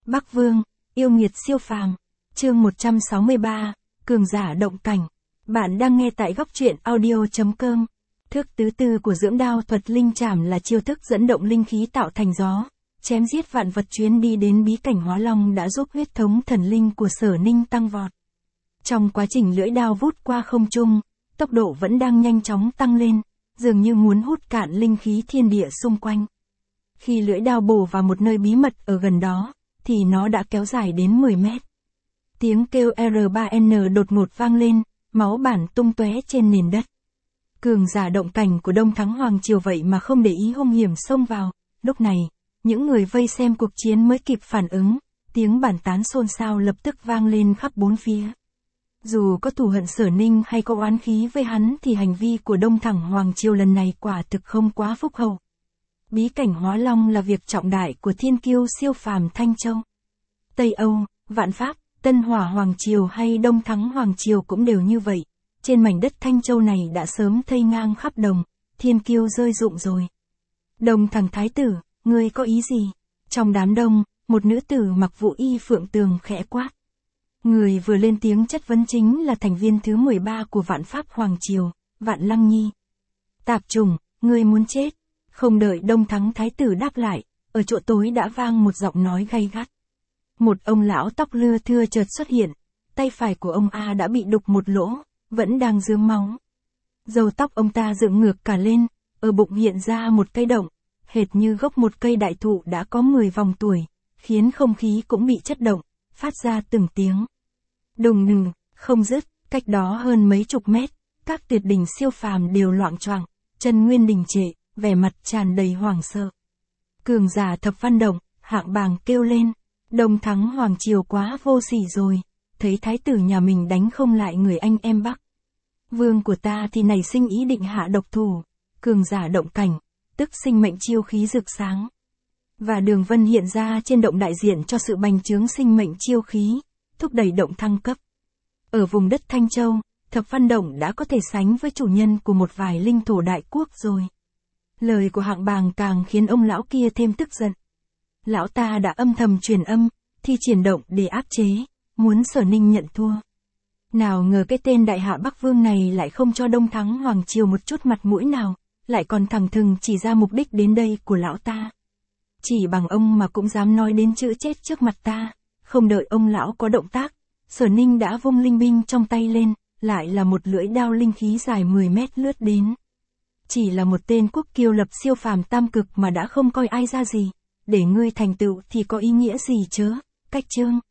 Bắc Vương, yêu nghiệt siêu phàm. Chương 163, cường giả động cảnh. Bạn đang nghe tại góc truyện audio.com. Thước thứ tư của dưỡng đao thuật linh trảm là chiêu thức dẫn động linh khí tạo thành gió, chém giết vạn vật. Chuyến đi đến bí cảnh Hóa Long đã giúp huyết thống thần linh của Sở Ninh tăng vọt. Trong quá trình lưỡi đao vút qua không trung, tốc độ vẫn đang nhanh chóng tăng lên, dường như muốn hút cạn linh khí thiên địa xung quanh. Khi lưỡi đao bổ vào một nơi bí mật ở gần đó, thì nó đã kéo dài đến 10 mét. Tiếng kêu R3N đột ngột vang lên, máu bản tung tóe trên nền đất. Cường giả động cảnh của Đông Thắng Hoàng Triều vậy mà không để ý hung hiểm xông vào. Lúc này, những người vây xem cuộc chiến mới kịp phản ứng, tiếng bàn tán xôn xao lập tức vang lên khắp bốn phía. Dù có thù hận Sở Ninh hay có oán khí với hắn thì hành vi của Đông Thắng Hoàng Triều lần này quả thực không quá phúc hậu. Bí cảnh Hóa Long là việc trọng đại của thiên kiêu siêu phàm Thanh Châu. Tây Âu, Vạn Pháp, Tân Hỏa Hoàng Triều hay Đông Thắng Hoàng Triều cũng đều như vậy. Trên mảnh đất Thanh Châu này đã sớm thây ngang khắp đồng, thiên kiêu rơi rụng rồi. Đông Thắng Thái tử, ngươi có ý gì? Trong đám đông, một nữ tử mặc vụ y phượng tường khẽ quát. Người vừa lên tiếng chất vấn chính là thành viên thứ 13 của Vạn Pháp Hoàng Triều, Vạn Lăng Nhi. Tạp trùng, ngươi muốn chết. Không đợi Đông Thắng Thái tử đáp lại, ở chỗ tối đã vang một giọng nói gay gắt. Một ông lão tóc lưa thưa chợt xuất hiện, tay phải của ông A đã bị đục một lỗ, vẫn đang rớm máu. Râu tóc ông ta dựng ngược cả lên, ở bụng hiện ra một cái động, hệt như gốc một cây đại thụ đã có 10 vòng tuổi, khiến không khí cũng bị chất động, phát ra từng tiếng đùng đùng, không dứt. Cách đó hơn mấy chục mét, các tuyệt đỉnh siêu phàm đều loạng choạng, chân nguyên đình trệ, vẻ mặt tràn đầy hoảng sợ. Cường giả Thập Văn Động, Hạng Bàng kêu lên, Đông Thắng Hoàng Triều quá vô sỉ rồi, thấy thái tử nhà mình đánh không lại người anh em Bắc Vương của ta thì nảy sinh ý định hạ độc thủ. Cường giả động cảnh, tức sinh mệnh chiêu khí rực sáng. Và đường vân hiện ra trên động đại diện cho sự bành trướng sinh mệnh chiêu khí, thúc đẩy động thăng cấp. Ở vùng đất Thanh Châu, Thập Văn Động đã có thể sánh với chủ nhân của một vài linh thổ đại quốc rồi. Lời của Hạng Bàng càng khiến ông lão kia thêm tức giận. Lão ta đã âm thầm truyền âm, thi triển động để áp chế, muốn Sở Ninh nhận thua. Nào ngờ cái tên đại hạ Bắc Vương này lại không cho Đông Thắng Hoàng Triều một chút mặt mũi nào, lại còn thẳng thừng chỉ ra mục đích đến đây của lão ta. Chỉ bằng ông mà cũng dám nói đến chữ chết trước mặt ta. Không đợi ông lão có động tác, Sở Ninh đã vung linh binh trong tay lên, lại là một lưỡi đao linh khí dài 10 mét lướt đến. Chỉ là một tên quốc kiêu lập siêu phàm tam cực mà đã không coi ai ra gì, để ngươi thành tựu thì có ý nghĩa gì chớ, cách chương.